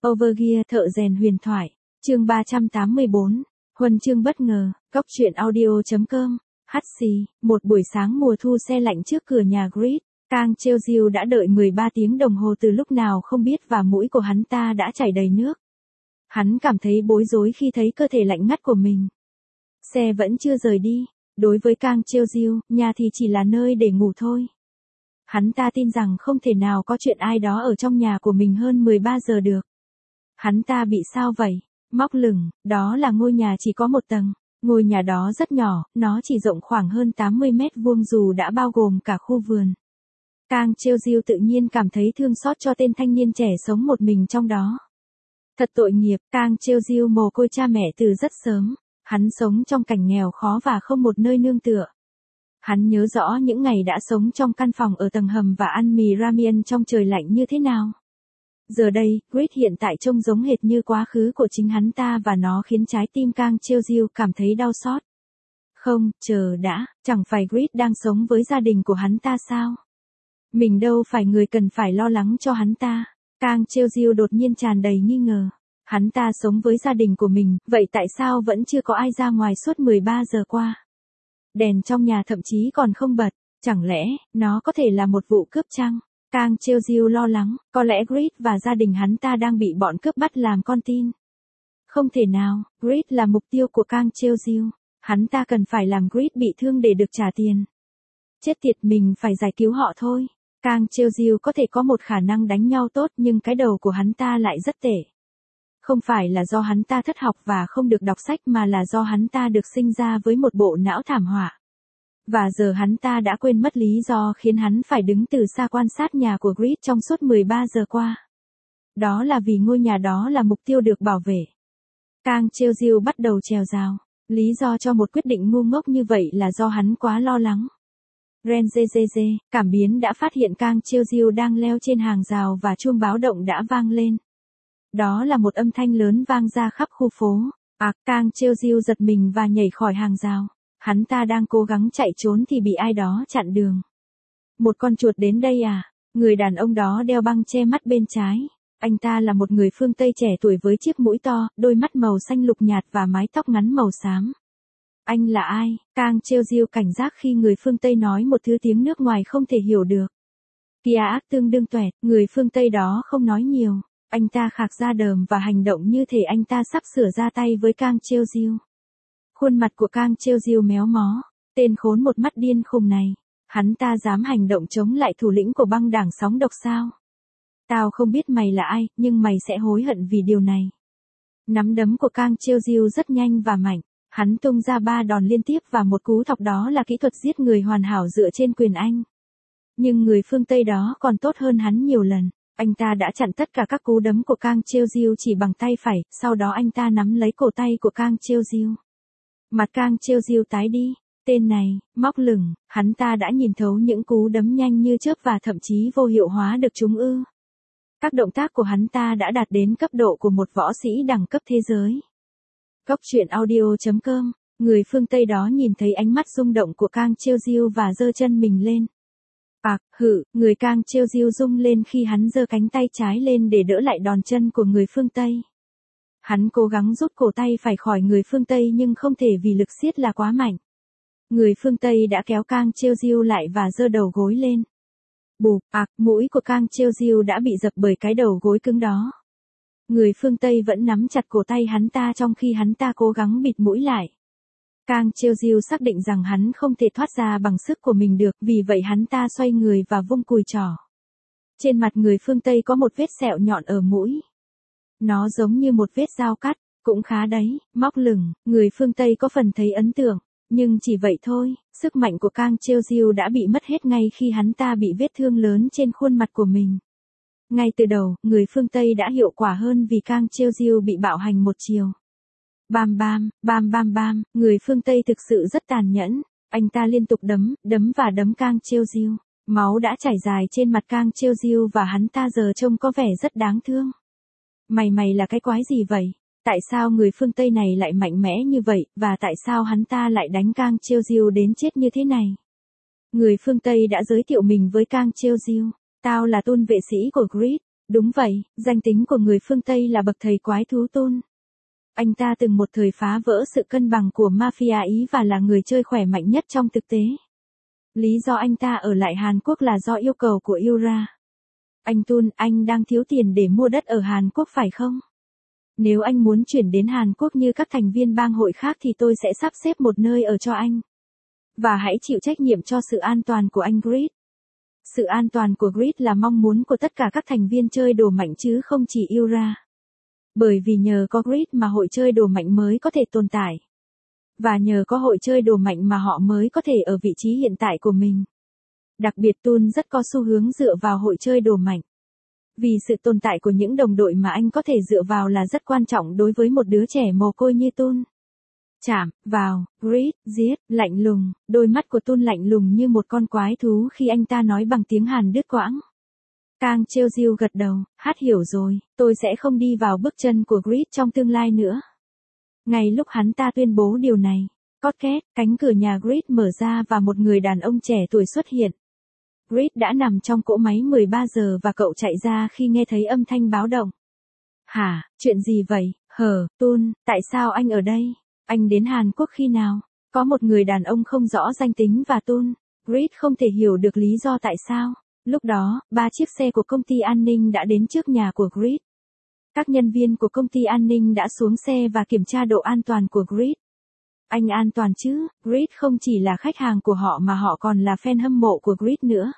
Overgear thợ rèn huyền thoại. Chương 384. Huân chương bất ngờ. Cóc truyện audio.com. Xì, một buổi sáng mùa thu xe lạnh trước cửa nhà Grid. Kang Cheol-gil đã đợi 13 tiếng đồng hồ từ lúc nào không biết và mũi của hắn ta đã chảy đầy nước. Hắn cảm thấy bối rối khi thấy cơ thể lạnh ngắt của mình. Xe vẫn chưa rời đi. Đối với Kang Cheol-gil, nhà thì chỉ là nơi để ngủ thôi. Hắn ta tin rằng không thể nào có chuyện ai đó ở trong nhà của mình hơn 13 giờ được. Hắn ta bị sao vậy? Móc lửng, đó là ngôi nhà chỉ có một tầng. Ngôi nhà đó rất nhỏ, nó chỉ rộng khoảng hơn 80 mét vuông dù đã bao gồm cả khu vườn. Kang Cheol-gil tự nhiên cảm thấy thương xót cho tên thanh niên trẻ sống một mình trong đó. Thật tội nghiệp, Kang Cheol-gil mồ côi cha mẹ từ rất sớm. Hắn sống trong cảnh nghèo khó và không một nơi nương tựa. Hắn nhớ rõ những ngày đã sống trong căn phòng ở tầng hầm và ăn mì ramen trong trời lạnh như thế nào. Giờ đây, Grid hiện tại trông giống hệt như quá khứ của chính hắn ta và nó khiến trái tim Kang Cheol-gil cảm thấy đau xót. Không, chờ đã, chẳng phải Grid đang sống với gia đình của hắn ta sao? Mình đâu phải người cần phải lo lắng cho hắn ta. Kang Cheol-gil đột nhiên tràn đầy nghi ngờ. Hắn ta sống với gia đình của mình, vậy tại sao vẫn chưa có ai ra ngoài suốt 13 giờ qua? Đèn trong nhà thậm chí còn không bật, chẳng lẽ, nó có thể là một vụ cướp chăng? Kang Cheol-gil lo lắng, có lẽ Grid và gia đình hắn ta đang bị bọn cướp bắt làm con tin. Không thể nào, Grid là mục tiêu của Kang Cheol-gil. Hắn ta cần phải làm Grid bị thương để được trả tiền. Chết tiệt, mình phải giải cứu họ thôi. Kang Cheol-gil có thể có một khả năng đánh nhau tốt nhưng cái đầu của hắn ta lại rất tệ. Không phải là do hắn ta thất học và không được đọc sách mà là do hắn ta được sinh ra với một bộ não thảm họa. Và giờ hắn ta đã quên mất lý do khiến hắn phải đứng từ xa quan sát nhà của Grid trong suốt 13 giờ qua. Đó là vì ngôi nhà đó là mục tiêu được bảo vệ. Kang Cheol-gil bắt đầu trèo rào. Lý do cho một quyết định ngu ngốc như vậy là do hắn quá lo lắng. Renzezeze, cảm biến đã phát hiện Kang Cheol-gil đang leo trên hàng rào và chuông báo động đã vang lên. Đó là một âm thanh lớn vang ra khắp khu phố. Kang Cheol-gil giật mình và nhảy khỏi hàng rào. Hắn ta đang cố gắng chạy trốn thì bị ai đó chặn đường. Một con chuột đến đây à? Người đàn ông đó đeo băng che mắt bên trái. Anh ta là một người phương Tây trẻ tuổi với chiếc mũi to, đôi mắt màu xanh lục nhạt và mái tóc ngắn màu xám. Anh là ai? Kang Cheol-gil cảnh giác khi người phương Tây nói một thứ tiếng nước ngoài không thể hiểu được. Kia ác tương đương toẹt, người phương Tây đó không nói nhiều. Anh ta khạc ra đờm và hành động như thể anh ta sắp sửa ra tay với Kang Cheol-gil. Khuôn mặt của Kang Cheol-gil méo mó. Tên khốn một mắt điên khùng này. Hắn ta dám hành động chống lại thủ lĩnh của băng đảng sóng độc sao? Tao không biết mày là ai, nhưng mày sẽ hối hận vì điều này. Nắm đấm của Kang Cheol-gil rất nhanh và mạnh. Hắn tung ra 3 đòn liên tiếp và một cú thọc đó là kỹ thuật giết người hoàn hảo dựa trên quyền Anh. Nhưng người phương Tây đó còn tốt hơn hắn nhiều lần. Anh ta đã chặn tất cả các cú đấm của Kang Cheol-gil chỉ bằng tay phải, sau đó anh ta nắm lấy cổ tay của Kang Cheol-gil. Mặt Kang Cheol-gil tái đi. Tên này, móc lửng, hắn ta đã nhìn thấu những cú đấm nhanh như chớp và thậm chí vô hiệu hóa được chúng ư. Các động tác của hắn ta đã đạt đến cấp độ của một võ sĩ đẳng cấp thế giới. Cóc truyện audio.com. Người phương Tây đó nhìn thấy ánh mắt rung động của Kang Cheol-gil và giơ chân mình lên. Người Kang Cheol-gil rung lên khi hắn giơ cánh tay trái lên để đỡ lại đòn chân của người phương Tây. Hắn cố gắng rút cổ tay phải khỏi người phương Tây nhưng không thể vì lực siết là quá mạnh. Người phương Tây đã kéo Kang Cheol-gil lại và giơ đầu gối lên. Bụp, mũi của Kang Cheol-gil đã bị dập bởi cái đầu gối cứng đó. Người phương Tây vẫn nắm chặt cổ tay hắn ta trong khi hắn ta cố gắng bịt mũi lại. Kang Cheol-gil xác định rằng hắn không thể thoát ra bằng sức của mình được, vì vậy hắn ta xoay người và vung cùi trỏ. Trên mặt người phương Tây có một vết sẹo nhọn ở mũi. Nó giống như một vết dao cắt, cũng khá đấy, móc lửng, người phương Tây có phần thấy ấn tượng. Nhưng chỉ vậy thôi, sức mạnh của Kang Cheol-gil đã bị mất hết ngay khi hắn ta bị vết thương lớn trên khuôn mặt của mình. Ngay từ đầu, người phương Tây đã hiệu quả hơn vì Kang Cheol-gil bị bạo hành một chiều. Bam bam, bam bam bam, người phương Tây thực sự rất tàn nhẫn. Anh ta liên tục đấm và đấm Kang Cheol-gil. Máu đã chảy dài trên mặt Kang Cheol-gil và hắn ta giờ trông có vẻ rất đáng thương. Mày là cái quái gì vậy? Tại sao người phương Tây này lại mạnh mẽ như vậy, và tại sao hắn ta lại đánh Kang Cheol-gil đến chết như thế này? Người phương Tây đã giới thiệu mình với Kang Cheol-gil. Tao là tôn vệ sĩ của Grid. Đúng vậy, danh tính của người phương Tây là bậc thầy quái thú Tun. Anh ta từng một thời phá vỡ sự cân bằng của mafia Ý và là người chơi khỏe mạnh nhất trong thực tế. Lý do anh ta ở lại Hàn Quốc là do yêu cầu của Yura. Anh Tun, anh đang thiếu tiền để mua đất ở Hàn Quốc phải không? Nếu anh muốn chuyển đến Hàn Quốc như các thành viên bang hội khác thì tôi sẽ sắp xếp một nơi ở cho anh. Và hãy chịu trách nhiệm cho sự an toàn của anh Grid. Sự an toàn của Grid là mong muốn của tất cả các thành viên chơi đồ mạnh chứ không chỉ Yura. Bởi vì nhờ có Grid mà hội chơi đồ mạnh mới có thể tồn tại. Và nhờ có hội chơi đồ mạnh mà họ mới có thể ở vị trí hiện tại của mình. Đặc biệt Tun rất có xu hướng dựa vào hội chơi đồ mạnh. Vì sự tồn tại của những đồng đội mà anh có thể dựa vào là rất quan trọng đối với một đứa trẻ mồ côi như Tun. Chạm, vào, Grid, giết, lạnh lùng, đôi mắt của Tun lạnh lùng như một con quái thú khi anh ta nói bằng tiếng Hàn đứt quãng. Kang Cheol-jiu gật đầu, hát hiểu rồi, tôi sẽ không đi vào bước chân của Grid trong tương lai nữa. Ngay lúc hắn ta tuyên bố điều này, cót két, cánh cửa nhà Grid mở ra và một người đàn ông trẻ tuổi xuất hiện. Grid đã nằm trong cỗ máy 13 giờ và cậu chạy ra khi nghe thấy âm thanh báo động. Hả, chuyện gì vậy, Tun, tại sao anh ở đây? Anh đến Hàn Quốc khi nào? Có một người đàn ông không rõ danh tính và Tun. Grid không thể hiểu được lý do tại sao. Lúc đó, 3 chiếc xe của công ty an ninh đã đến trước nhà của Grid. Các nhân viên của công ty an ninh đã xuống xe và kiểm tra độ an toàn của Grid. Anh an toàn chứ? Grid không chỉ là khách hàng của họ mà họ còn là fan hâm mộ của Grid nữa.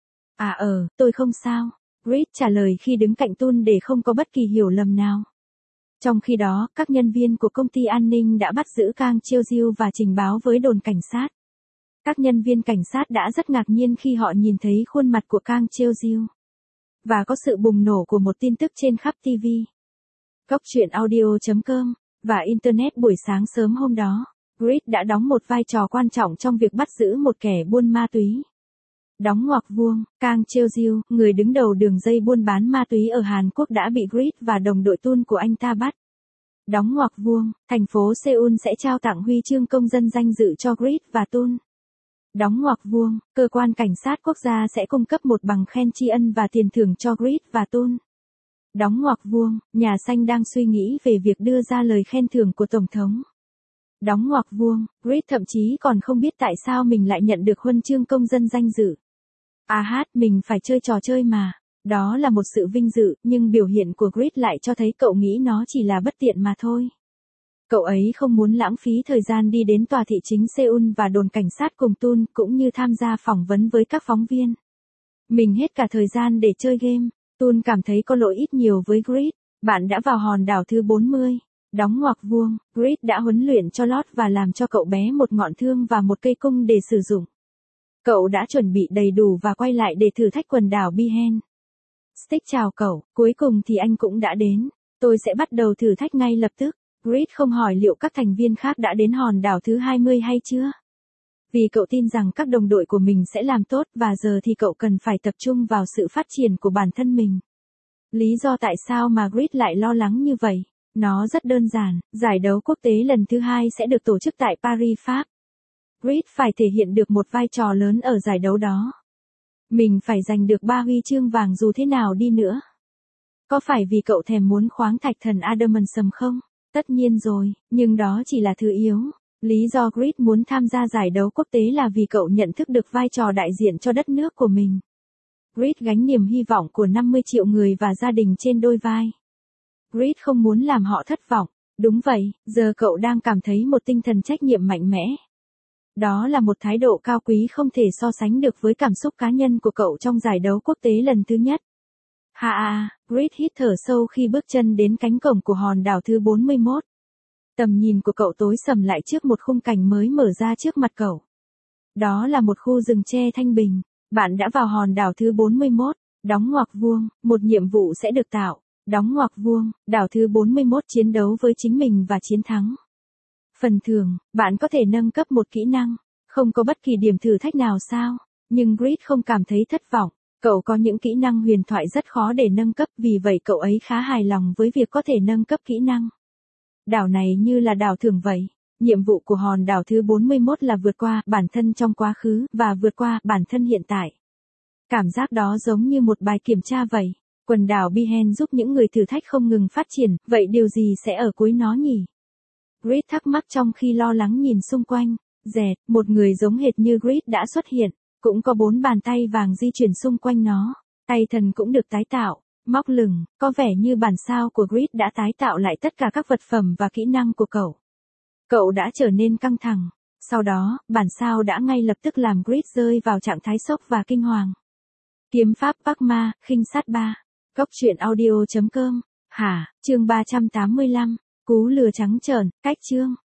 Tôi không sao. Grid trả lời khi đứng cạnh Tun để không có bất kỳ hiểu lầm nào. Trong khi đó, các nhân viên của công ty an ninh đã bắt giữ Kang Cheol-jiu và trình báo với đồn cảnh sát. Các nhân viên cảnh sát đã rất ngạc nhiên khi họ nhìn thấy khuôn mặt của Kang Cheol-jiu. Và có sự bùng nổ của một tin tức trên khắp TV. Góc truyện audio.com và Internet buổi sáng sớm hôm đó, Grid đã đóng một vai trò quan trọng trong việc bắt giữ một kẻ buôn ma túy. Đóng ngoặc vuông, Kang Cheol-jiu, người đứng đầu đường dây buôn bán ma túy ở Hàn Quốc đã bị Grid và đồng đội Tun của anh ta bắt. Đóng ngoặc vuông, thành phố Seoul sẽ trao tặng huy chương công dân danh dự cho Grid và Tun. Đóng ngoặc vuông, cơ quan cảnh sát quốc gia sẽ cung cấp một bằng khen tri ân và tiền thưởng cho Grid và Tun. Đóng ngoặc vuông, nhà xanh đang suy nghĩ về việc đưa ra lời khen thưởng của Tổng thống. Đóng ngoặc vuông, Grid thậm chí còn không biết tại sao mình lại nhận được huân chương công dân danh dự. Mình phải chơi trò chơi mà. Đó là một sự vinh dự, nhưng biểu hiện của Grid lại cho thấy cậu nghĩ nó chỉ là bất tiện mà thôi. Cậu ấy không muốn lãng phí thời gian đi đến tòa thị chính Seoul và đồn cảnh sát cùng Tun cũng như tham gia phỏng vấn với các phóng viên. Mình hết cả thời gian để chơi game. Tun cảm thấy có lỗi ít nhiều với Grid. Bạn đã vào hòn đảo thứ 40. Đóng ngoặc vuông, Grid đã huấn luyện cho Lót và làm cho cậu bé một ngọn thương và một cây cung để sử dụng. Cậu đã chuẩn bị đầy đủ và quay lại để thử thách quần đảo Bihen. Stick chào cậu, cuối cùng thì anh cũng đã đến. Tôi sẽ bắt đầu thử thách ngay lập tức. Grid không hỏi liệu các thành viên khác đã đến hòn đảo thứ 20 hay chưa. Vì cậu tin rằng các đồng đội của mình sẽ làm tốt và giờ thì cậu cần phải tập trung vào sự phát triển của bản thân mình. Lý do tại sao mà Grid lại lo lắng như vậy? Nó rất đơn giản, giải đấu quốc tế lần thứ 2 sẽ được tổ chức tại Paris, Pháp. Grid phải thể hiện được một vai trò lớn ở giải đấu đó. Mình phải giành được 3 huy chương vàng dù thế nào đi nữa. Có phải vì cậu thèm muốn khoáng thạch thần Adamantium không? Tất nhiên rồi, nhưng đó chỉ là thứ yếu. Lý do Grid muốn tham gia giải đấu quốc tế là vì cậu nhận thức được vai trò đại diện cho đất nước của mình. Grid gánh niềm hy vọng của 50 triệu người và gia đình trên đôi vai. Grid không muốn làm họ thất vọng. Đúng vậy, giờ cậu đang cảm thấy một tinh thần trách nhiệm mạnh mẽ. Đó là một thái độ cao quý không thể so sánh được với cảm xúc cá nhân của cậu trong giải đấu quốc tế lần thứ nhất. Grid hít thở sâu khi bước chân đến cánh cổng của hòn đảo thứ 41. Tầm nhìn của cậu tối sầm lại trước một khung cảnh mới mở ra trước mặt cậu. Đó là một khu rừng tre thanh bình. Bạn đã vào hòn đảo thứ 41. Đóng ngoặc vuông, một nhiệm vụ sẽ được tạo. Đóng ngoặc vuông, đảo thứ 41 chiến đấu với chính mình và chiến thắng. Phần thưởng, bạn có thể nâng cấp một kỹ năng. Không có bất kỳ điểm thử thách nào sao? Nhưng Grid không cảm thấy thất vọng. Cậu có những kỹ năng huyền thoại rất khó để nâng cấp, vì vậy cậu ấy khá hài lòng với việc có thể nâng cấp kỹ năng. Đảo này như là đảo thưởng vậy. Nhiệm vụ của hòn đảo thứ 41 là vượt qua bản thân trong quá khứ và vượt qua bản thân hiện tại. Cảm giác đó giống như một bài kiểm tra vậy. Quần đảo Behance giúp những người thử thách không ngừng phát triển, vậy điều gì sẽ ở cuối nó nhỉ? Grid thắc mắc trong khi lo lắng nhìn xung quanh. Dẹt, một người giống hệt như Grid đã xuất hiện, cũng có 4 bàn tay vàng di chuyển xung quanh nó. Tay thần cũng được tái tạo. Móc lửng, có vẻ như bản sao của Grid đã tái tạo lại tất cả các vật phẩm và kỹ năng của cậu. Cậu đã trở nên căng thẳng. Sau đó, bản sao đã ngay lập tức làm Grid rơi vào trạng thái sốc và kinh hoàng. Kiếm pháp Park Ma, khinh sát 3. Góc truyện audio.com. Hả, chương 385. Cú lừa trắng trợn, cách chương.